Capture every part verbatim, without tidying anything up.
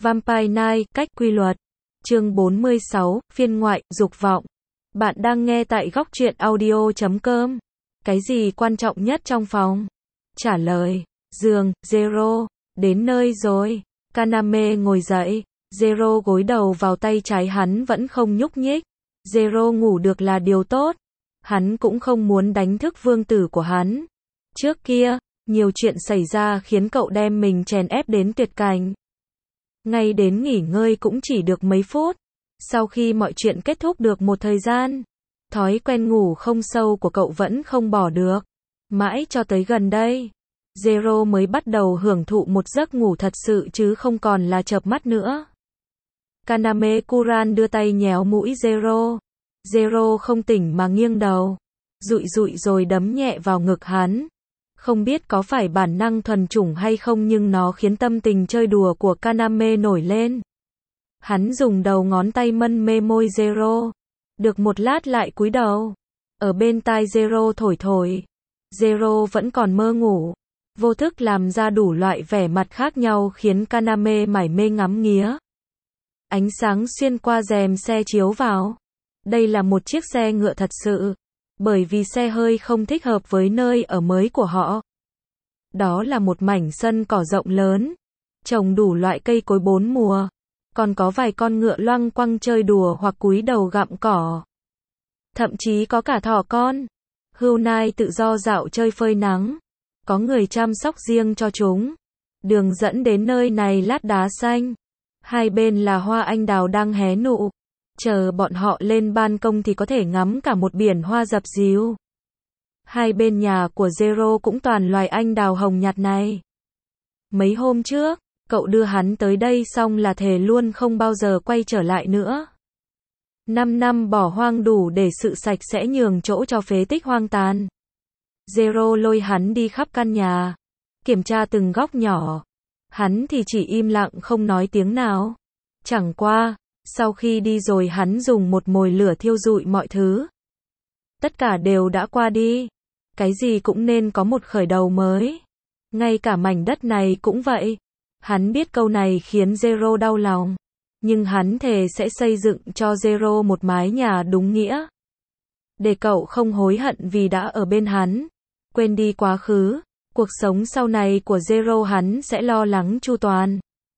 Vampire Night, cách quy luật. Chương bốn mươi sáu, phiên ngoại, dục vọng. Bạn đang nghe tại góc truyện audio chấm com. Cái gì quan trọng nhất trong phòng? Trả lời, giường, Zero. Đến nơi rồi. Kaname ngồi dậy. Zero gối đầu vào tay trái hắn vẫn không nhúc nhích. Zero ngủ được là điều tốt. Hắn cũng không muốn đánh thức vương tử của hắn. Trước kia, nhiều chuyện xảy ra khiến cậu đem mình chèn ép đến tuyệt cảnh. Ngay đến nghỉ ngơi cũng chỉ được mấy phút. Sau khi mọi chuyện kết thúc được một thời gian, thói quen ngủ không sâu của cậu vẫn không bỏ được. Mãi cho tới gần đây, Zero mới bắt đầu hưởng thụ một giấc ngủ thật sự chứ không còn là chợp mắt nữa. Kaname Kuran đưa tay nhéo mũi Zero. Zero không tỉnh mà nghiêng đầu, dụi dụi rồi đấm nhẹ vào ngực hắn. Không biết có phải bản năng thuần chủng hay không nhưng nó khiến tâm tình chơi đùa của Kaname nổi lên. Hắn dùng đầu ngón tay mân mê môi Zero. Được một lát lại cúi đầu. Ở bên tai Zero thổi thổi. Zero vẫn còn mơ ngủ. Vô thức làm ra đủ loại vẻ mặt khác nhau khiến Kaname mải mê ngắm nghía. Ánh sáng xuyên qua rèm xe chiếu vào. Đây là một chiếc xe ngựa thật sự. Bởi vì xe hơi không thích hợp với nơi ở mới của họ. Đó là một mảnh sân cỏ rộng lớn. Trồng đủ loại cây cối bốn mùa. Còn có vài con ngựa loăng quăng chơi đùa hoặc cúi đầu gặm cỏ. Thậm chí có cả thỏ con. Hươu nai tự do dạo chơi phơi nắng. Có người chăm sóc riêng cho chúng. Đường dẫn đến nơi này lát đá xanh. Hai bên là hoa anh đào đang hé nụ. Chờ bọn họ lên ban công thì có thể ngắm cả một biển hoa dập dìu. Hai bên nhà của Zero cũng toàn loài anh đào hồng nhạt này. Mấy hôm trước, cậu đưa hắn tới đây xong là thề luôn không bao giờ quay trở lại nữa. Năm năm bỏ hoang đủ để sự sạch sẽ nhường chỗ cho phế tích hoang tàn. Zero lôi hắn đi khắp căn nhà, kiểm tra từng góc nhỏ. Hắn thì chỉ im lặng không nói tiếng nào. Chẳng qua, sau khi đi rồi hắn dùng một mồi lửa thiêu rụi mọi thứ. Tất cả đều đã qua đi. Cái gì cũng nên có một khởi đầu mới. Ngay cả mảnh đất này cũng vậy. Hắn biết câu này khiến Zero đau lòng. Nhưng hắn thề sẽ xây dựng cho Zero một mái nhà đúng nghĩa. Để cậu không hối hận vì đã ở bên hắn. Quên đi quá khứ. Cuộc sống sau này của Zero hắn sẽ lo lắng chu toàn.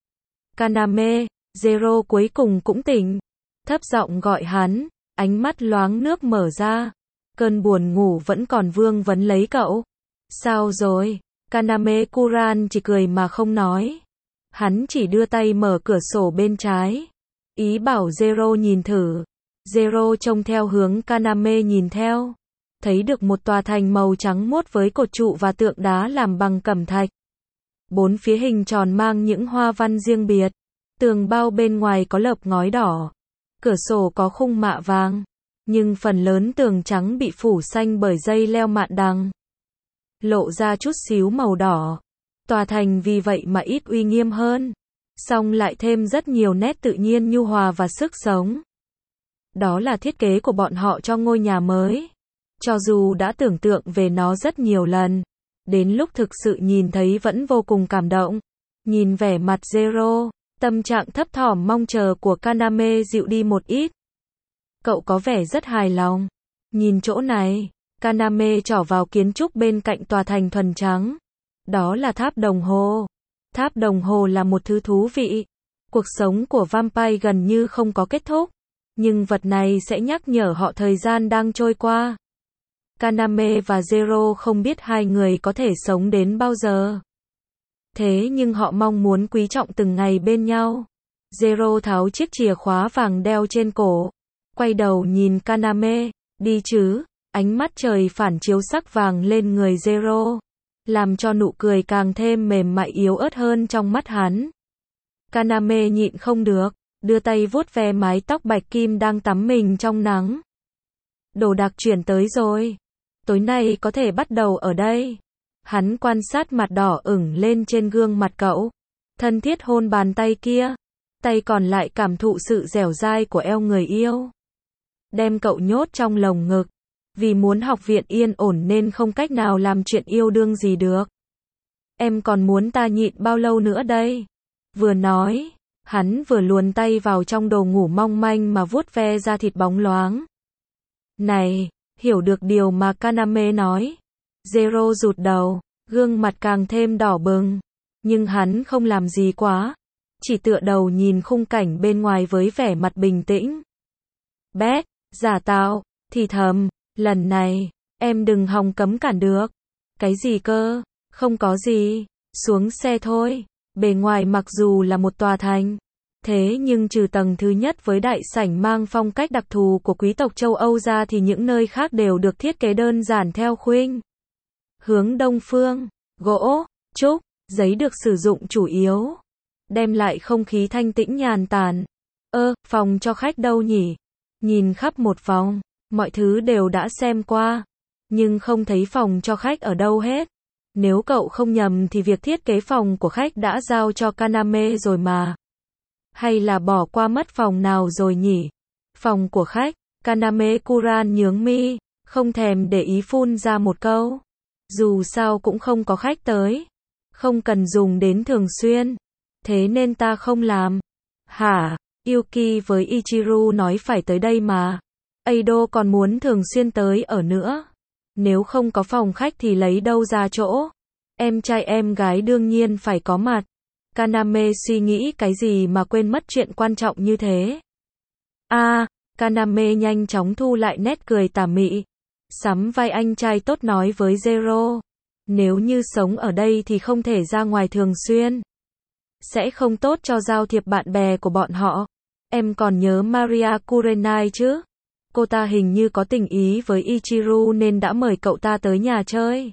Kaname, Zero cuối cùng cũng tỉnh. Thấp giọng gọi hắn. Ánh mắt loáng nước mở ra. Cơn buồn ngủ vẫn còn vương vấn lấy cậu. Sao rồi? Kaname Kuran chỉ cười mà không nói. Hắn chỉ đưa tay mở cửa sổ bên trái. Ý bảo Zero nhìn thử. Zero trông theo hướng Kaname nhìn theo. Thấy được một tòa thành màu trắng muốt với cột trụ và tượng đá làm bằng cẩm thạch. Bốn phía hình tròn mang những hoa văn riêng biệt. Tường bao bên ngoài có lợp ngói đỏ. Cửa sổ có khung mạ vàng. Nhưng phần lớn tường trắng bị phủ xanh bởi dây leo mạn đằng. Lộ ra chút xíu màu đỏ. Tòa thành vì vậy mà ít uy nghiêm hơn. Song lại thêm rất nhiều nét tự nhiên nhu hòa và sức sống. Đó là thiết kế của bọn họ cho ngôi nhà mới. Cho dù đã tưởng tượng về nó rất nhiều lần. Đến lúc thực sự nhìn thấy vẫn vô cùng cảm động. Nhìn vẻ mặt Zero, tâm trạng thấp thỏm mong chờ của Kaname dịu đi một ít. Cậu có vẻ rất hài lòng. Nhìn chỗ này, Kaname trỏ vào kiến trúc bên cạnh tòa thành thuần trắng. Đó là tháp đồng hồ. Tháp đồng hồ là một thứ thú vị. Cuộc sống của vampire gần như không có kết thúc. Nhưng vật này sẽ nhắc nhở họ thời gian đang trôi qua. Kaname và Zero không biết hai người có thể sống đến bao giờ. Thế nhưng họ mong muốn quý trọng từng ngày bên nhau. Zero tháo chiếc chìa khóa vàng đeo trên cổ. Quay đầu nhìn Kaname. Đi chứ. Ánh mắt trời phản chiếu sắc vàng lên người Zero. Làm cho nụ cười càng thêm mềm mại yếu ớt hơn trong mắt hắn. Kaname nhịn không được. Đưa tay vuốt ve mái tóc bạch kim đang tắm mình trong nắng. Đồ đạc chuyển tới rồi. Tối nay có thể bắt đầu ở đây. Hắn quan sát mặt đỏ ửng lên trên gương mặt cậu. Thân thiết hôn bàn tay kia. Tay còn lại cảm thụ sự dẻo dai của eo người yêu. Đem cậu nhốt trong lồng ngực. Vì muốn học viện yên ổn nên không cách nào làm chuyện yêu đương gì được. Em còn muốn ta nhịn bao lâu nữa đây? Vừa nói, Hắn vừa luồn tay vào trong đồ ngủ mong manh mà vuốt ve da thịt bóng loáng. Này, hiểu được điều mà Kaname nói. Zero rụt đầu, gương mặt càng thêm đỏ bừng. Nhưng hắn không làm gì quá. Chỉ tựa đầu nhìn khung cảnh bên ngoài với vẻ mặt bình tĩnh. Bét, giả tạo, thì thầm, lần này, em đừng hòng cấm cản được. Cái gì cơ, không có gì, xuống xe thôi. Bề ngoài mặc dù là một tòa thành, thế nhưng trừ tầng thứ nhất với đại sảnh mang phong cách đặc thù của quý tộc châu Âu ra thì những nơi khác đều được thiết kế đơn giản theo khuynh hướng đông phương. Gỗ, trúc, giấy được sử dụng chủ yếu, đem lại không khí thanh tĩnh nhàn tản. Ơ, phòng cho khách đâu nhỉ? Nhìn khắp một vòng, mọi thứ đều đã xem qua, nhưng không thấy phòng cho khách ở đâu hết. Nếu cậu không nhầm thì việc thiết kế phòng của khách đã giao cho Kaname rồi mà. Hay là bỏ qua mất phòng nào rồi nhỉ? Phòng của khách, Kaname Kuran nhướng mi, không thèm để ý phun ra một câu. Dù sao cũng không có khách tới, không cần dùng đến thường xuyên, thế nên ta không làm. Hả? Yuki với Ichiru nói phải tới đây mà. Eido còn muốn thường xuyên tới ở nữa. Nếu không có phòng khách thì lấy đâu ra chỗ. Em trai em gái đương nhiên phải có mặt. Kaname suy nghĩ cái gì mà quên mất chuyện quan trọng như thế. A, à, Kaname nhanh chóng thu lại nét cười tà mị. Sắm vai anh trai tốt nói với Zero. Nếu như sống ở đây thì không thể ra ngoài thường xuyên. Sẽ không tốt cho giao thiệp bạn bè của bọn họ. Em còn nhớ Maria Kurenai chứ? Cô ta hình như có tình ý với Ichiru nên đã mời cậu ta tới nhà chơi.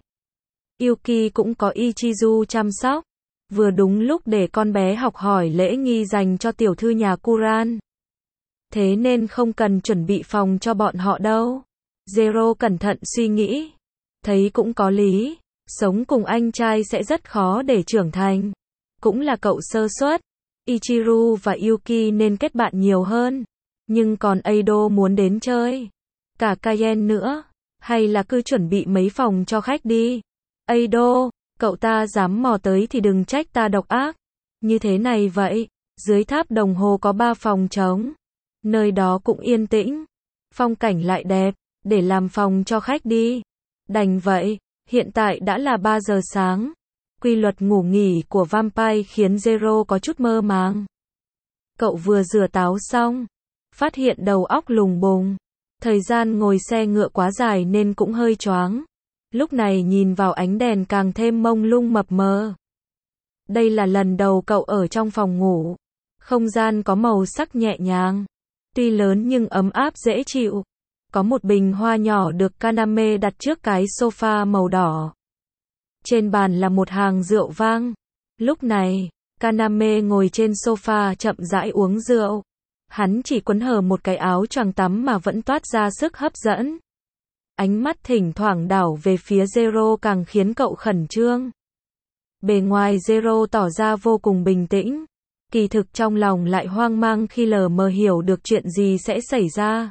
Yuki cũng có Ichizu chăm sóc. Vừa đúng lúc để con bé học hỏi lễ nghi dành cho tiểu thư nhà Kuran. Thế nên không cần chuẩn bị phòng cho bọn họ đâu. Zero cẩn thận suy nghĩ. Thấy cũng có lý. Sống cùng anh trai sẽ rất khó để trưởng thành. Cũng là cậu sơ suất. Ichiru và Yuki nên kết bạn nhiều hơn. Nhưng còn Eido muốn đến chơi. Cả Kaien nữa. Hay là cứ chuẩn bị mấy phòng cho khách đi. Eido, cậu ta dám mò tới thì đừng trách ta độc ác. Như thế này vậy. Dưới tháp đồng hồ có ba phòng trống. Nơi đó cũng yên tĩnh. Phong cảnh lại đẹp. Để làm phòng cho khách đi. Đành vậy. Hiện tại đã là ba giờ sáng. Quy luật ngủ nghỉ của Vampire khiến Zero có chút mơ màng. Cậu vừa rửa táo xong. Phát hiện đầu óc lùng bùng. Thời gian ngồi xe ngựa quá dài nên cũng hơi choáng. Lúc này nhìn vào ánh đèn càng thêm mông lung mập mờ. Đây là lần đầu cậu ở trong phòng ngủ. Không gian có màu sắc nhẹ nhàng. Tuy lớn nhưng ấm áp dễ chịu. Có một bình hoa nhỏ được Kaname đặt trước cái sofa màu đỏ. Trên bàn là một hàng rượu vang. Lúc này, Kaname ngồi trên sofa chậm rãi uống rượu. Hắn chỉ quấn hở một cái áo choàng tắm mà vẫn toát ra sức hấp dẫn. Ánh mắt thỉnh thoảng đảo về phía Zero càng khiến cậu khẩn trương. Bề ngoài Zero tỏ ra vô cùng bình tĩnh. Kỳ thực trong lòng lại hoang mang khi lờ mờ hiểu được chuyện gì sẽ xảy ra.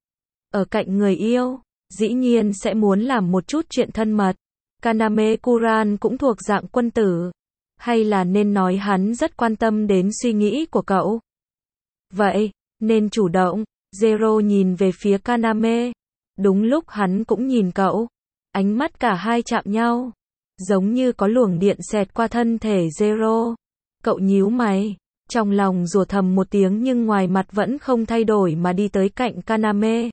Ở cạnh người yêu, dĩ nhiên sẽ muốn làm một chút chuyện thân mật. Kaname Kuran cũng thuộc dạng quân tử. Hay là nên nói hắn rất quan tâm đến suy nghĩ của cậu. Vậy, nên chủ động. Zero nhìn về phía Kaname. Đúng lúc hắn cũng nhìn cậu. Ánh mắt cả hai chạm nhau. Giống như có luồng điện xẹt qua thân thể Zero. Cậu nhíu mày. Trong lòng rủa thầm một tiếng nhưng ngoài mặt vẫn không thay đổi mà đi tới cạnh Kaname.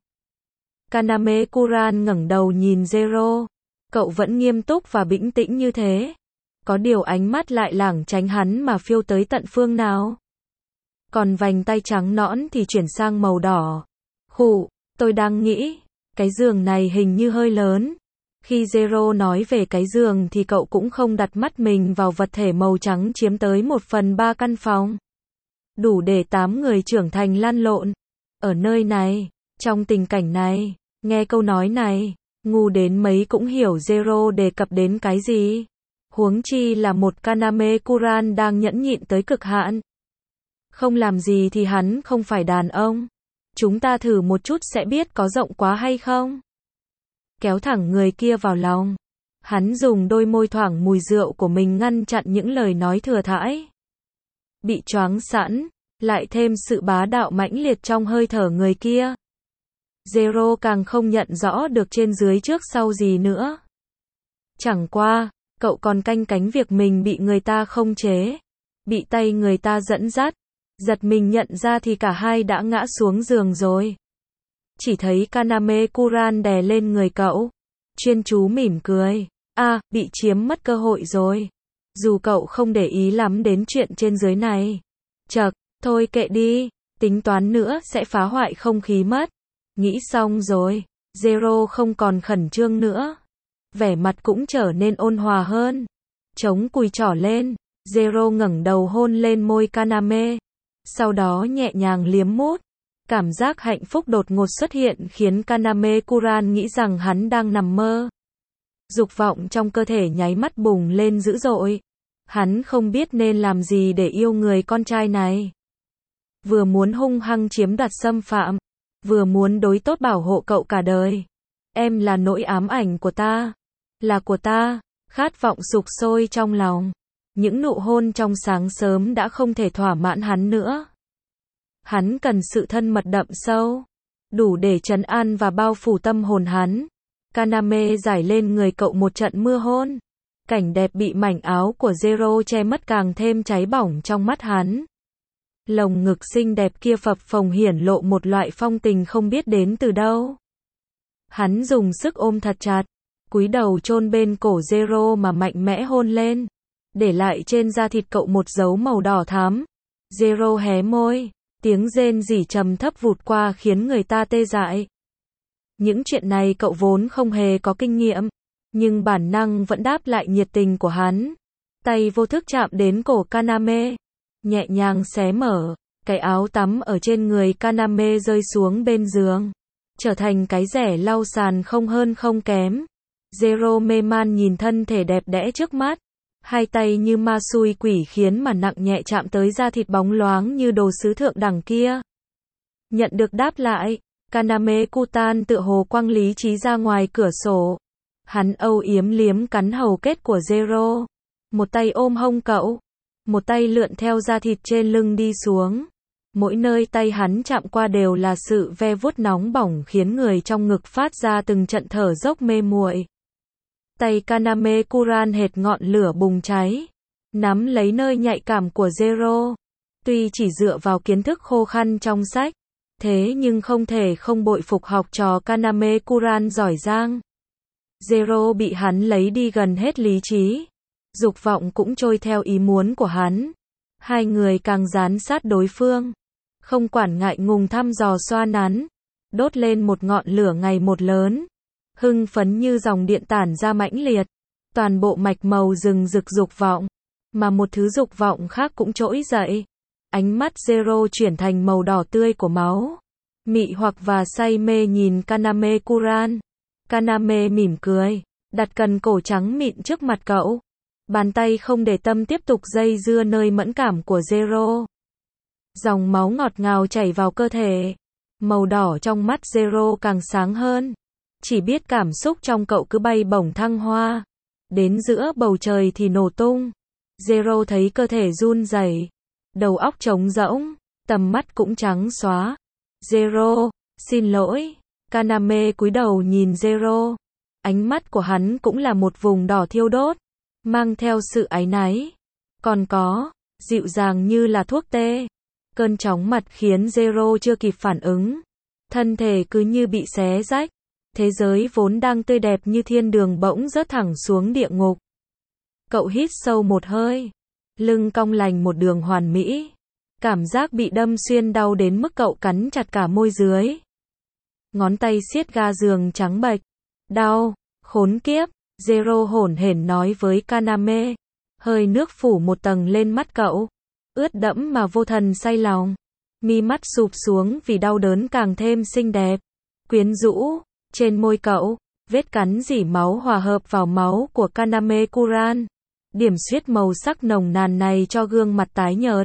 Kaname Kuran ngẩng đầu nhìn Zero. Cậu vẫn nghiêm túc và bình tĩnh như thế. Có điều ánh mắt lại lảng tránh hắn mà phiêu tới tận phương nào. Còn vành tay trắng nõn thì chuyển sang màu đỏ. Khụ, tôi đang nghĩ, cái giường này hình như hơi lớn. Khi Zero nói về cái giường thì cậu cũng không đặt mắt mình vào vật thể màu trắng chiếm tới một phần ba căn phòng. Đủ để tám người trưởng thành lăn lộn. Ở nơi này, trong tình cảnh này, nghe câu nói này, ngu đến mấy cũng hiểu Zero đề cập đến cái gì. Huống chi là một Kaname Kuran đang nhẫn nhịn tới cực hạn. Không làm gì thì hắn không phải đàn ông. Chúng ta thử một chút sẽ biết có rộng quá hay không. Kéo thẳng người kia vào lòng. Hắn dùng đôi môi thoảng mùi rượu của mình ngăn chặn những lời nói thừa thãi. Bị choáng sẵn, lại thêm sự bá đạo mãnh liệt trong hơi thở người kia. Zero càng không nhận rõ được trên dưới trước sau gì nữa. Chẳng qua, cậu còn canh cánh việc mình bị người ta khống chế, bị tay người ta dẫn dắt. Giật mình nhận ra thì cả hai đã ngã xuống giường rồi. Chỉ thấy Kaname Kuran đè lên người cậu, chuyên chú mỉm cười. À, bị chiếm mất cơ hội rồi. Dù cậu không để ý lắm đến chuyện trên dưới này. Chậc, thôi kệ đi, tính toán nữa sẽ phá hoại không khí mất. Nghĩ xong rồi, Zero không còn khẩn trương nữa. Vẻ mặt cũng trở nên ôn hòa hơn. Chống cùi trỏ lên, Zero ngẩng đầu hôn lên môi Kaname. Sau đó nhẹ nhàng liếm mút. Cảm giác hạnh phúc đột ngột xuất hiện khiến Kaname Kuran nghĩ rằng hắn đang nằm mơ. Dục vọng trong cơ thể nháy mắt bùng lên dữ dội. Hắn không biết nên làm gì để yêu người con trai này. Vừa muốn hung hăng chiếm đoạt xâm phạm, vừa muốn đối tốt bảo hộ cậu cả đời. Em là nỗi ám ảnh của ta, là của ta, khát vọng sục sôi trong lòng. Những nụ hôn trong sáng sớm đã không thể thỏa mãn hắn nữa. Hắn cần sự thân mật đậm sâu, đủ để trấn an và bao phủ tâm hồn hắn. Kaname giải lên người cậu một trận mưa hôn. Cảnh đẹp bị mảnh áo của Zero che mất càng thêm cháy bỏng trong mắt hắn. Lồng ngực xinh đẹp kia phập phồng hiển lộ một loại phong tình không biết đến từ đâu. Hắn dùng sức ôm thật chặt, cúi đầu chôn bên cổ Zero mà mạnh mẽ hôn lên, để lại trên da thịt cậu một dấu màu đỏ thắm. Zero hé môi, tiếng rên rỉ trầm thấp vụt qua khiến người ta tê dại. Những chuyện này cậu vốn không hề có kinh nghiệm, nhưng bản năng vẫn đáp lại nhiệt tình của hắn. Tay vô thức chạm đến cổ Kaname, nhẹ nhàng xé mở, cái áo tắm ở trên người Kaname rơi xuống bên giường, trở thành cái rẻ lau sàn không hơn không kém. Zero mê man nhìn thân thể đẹp đẽ trước mắt, hai tay như ma xui quỷ khiến mà nặng nhẹ chạm tới da thịt bóng loáng như đồ sứ thượng đẳng kia. Nhận được đáp lại, Kaname Kutan tựa hồ quăng lý trí ra ngoài cửa sổ. Hắn âu yếm liếm cắn hầu kết của Zero, một tay ôm hông cậu, một tay lượn theo da thịt trên lưng đi xuống. Mỗi nơi tay hắn chạm qua đều là sự ve vuốt nóng bỏng khiến người trong ngực phát ra từng trận thở dốc mê muội. Tay Kaname Kuran hệt ngọn lửa bùng cháy, nắm lấy nơi nhạy cảm của Zero. Tuy chỉ dựa vào kiến thức khô khan trong sách, thế nhưng không thể không bội phục học trò Kaname Kuran giỏi giang. Zero bị hắn lấy đi gần hết lý trí, dục vọng cũng trôi theo ý muốn của hắn. Hai người càng dán sát đối phương, không quản ngại ngùng thăm dò xoa nắn, đốt lên một ngọn lửa ngày một lớn, hưng phấn như dòng điện tản ra mãnh liệt, toàn bộ mạch màu rừng rực dục vọng, mà một thứ dục vọng khác cũng trỗi dậy. Ánh mắt Zero chuyển thành màu đỏ tươi của máu, mị hoặc và say mê nhìn Kaname Kuran. Kaname mỉm cười, đặt cần cổ trắng mịn trước mặt cậu. Bàn tay không để tâm tiếp tục dây dưa nơi mẫn cảm của Zero. Dòng máu ngọt ngào chảy vào cơ thể. Màu đỏ trong mắt Zero càng sáng hơn. Chỉ biết cảm xúc trong cậu cứ bay bổng thăng hoa. Đến giữa bầu trời thì nổ tung. Zero thấy cơ thể run rẩy, đầu óc trống rỗng, tầm mắt cũng trắng xóa. Zero, xin lỗi. Kaname cúi đầu nhìn Zero. Ánh mắt của hắn cũng là một vùng đỏ thiêu đốt, mang theo sự áy náy. Còn có, dịu dàng như là thuốc tê. Cơn chóng mặt khiến Zero chưa kịp phản ứng. Thân thể cứ như bị xé rách. Thế giới vốn đang tươi đẹp như thiên đường bỗng rớt thẳng xuống địa ngục. Cậu hít sâu một hơi. Lưng cong lành một đường hoàn mỹ. Cảm giác bị đâm xuyên đau đến mức cậu cắn chặt cả môi dưới. Ngón tay siết ga giường trắng bệch. Đau, khốn kiếp, Zero hổn hển nói với Kaname. Hơi nước phủ một tầng lên mắt cậu, ướt đẫm mà vô thần say lòng. Mi mắt sụp xuống vì đau đớn càng thêm xinh đẹp, quyến rũ. Trên môi cậu, vết cắn rỉ máu hòa hợp vào máu của Kaname Kuran. Điểm xuyết màu sắc nồng nàn này cho gương mặt tái nhợt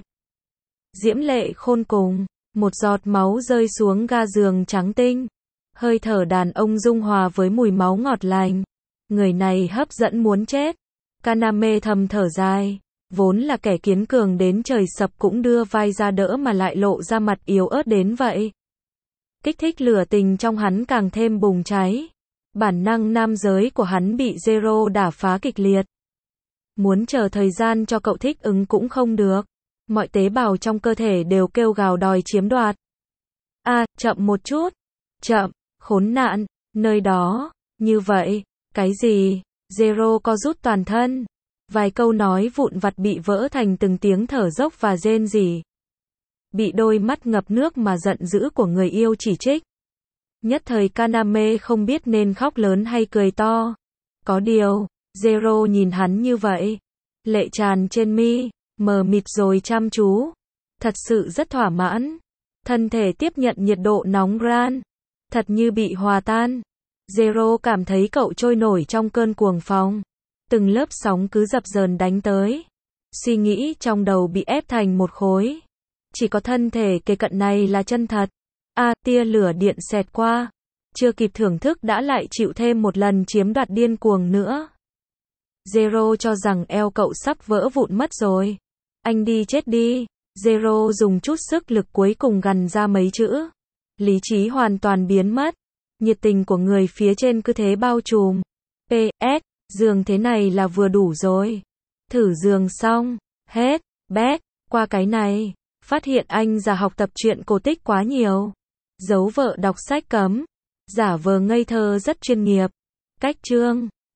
diễm lệ khôn cùng. Một giọt máu rơi xuống ga giường trắng tinh. Hơi thở đàn ông dung hòa với mùi máu ngọt lành. Người này hấp dẫn muốn chết. Kaname thầm thở dài, vốn là kẻ kiến cường đến trời sập cũng đưa vai ra đỡ mà lại lộ ra mặt yếu ớt đến vậy. Kích thích lửa tình trong hắn càng thêm bùng cháy. Bản năng nam giới của hắn bị Zero đả phá kịch liệt. Muốn chờ thời gian cho cậu thích ứng cũng không được. Mọi tế bào trong cơ thể đều kêu gào đòi chiếm đoạt. A, à, chậm một chút. Chậm, khốn nạn, nơi đó, như vậy, cái gì? Zero co rút toàn thân. Vài câu nói vụn vặt bị vỡ thành từng tiếng thở dốc và rên rỉ. Bị đôi mắt ngập nước mà giận dữ của người yêu chỉ trích. Nhất thời Kaname không biết nên khóc lớn hay cười to. Có điều, Zero nhìn hắn như vậy. Lệ tràn trên mi, mờ mịt rồi chăm chú. Thật sự rất thỏa mãn. Thân thể tiếp nhận nhiệt độ nóng ran. Thật như bị hòa tan. Zero cảm thấy cậu trôi nổi trong cơn cuồng phong. Từng lớp sóng cứ dập dờn đánh tới. Suy nghĩ trong đầu bị ép thành một khối. Chỉ có thân thể kề cận này là chân thật. A, à, tia lửa điện xẹt qua. Chưa kịp thưởng thức đã lại chịu thêm một lần chiếm đoạt điên cuồng nữa. Zero cho rằng eo cậu sắp vỡ vụn mất rồi. Anh đi chết đi. Zero dùng chút sức lực cuối cùng gằn ra mấy chữ. Lý trí hoàn toàn biến mất. Nhiệt tình của người phía trên cứ thế bao trùm. pê ét, giường thế này là vừa đủ rồi. Thử giường xong. Hết. Bét. Qua cái này. Phát hiện anh già học tập truyện cổ tích quá nhiều. Giấu vợ đọc sách cấm. Giả vờ ngây thơ rất chuyên nghiệp. Cách chương.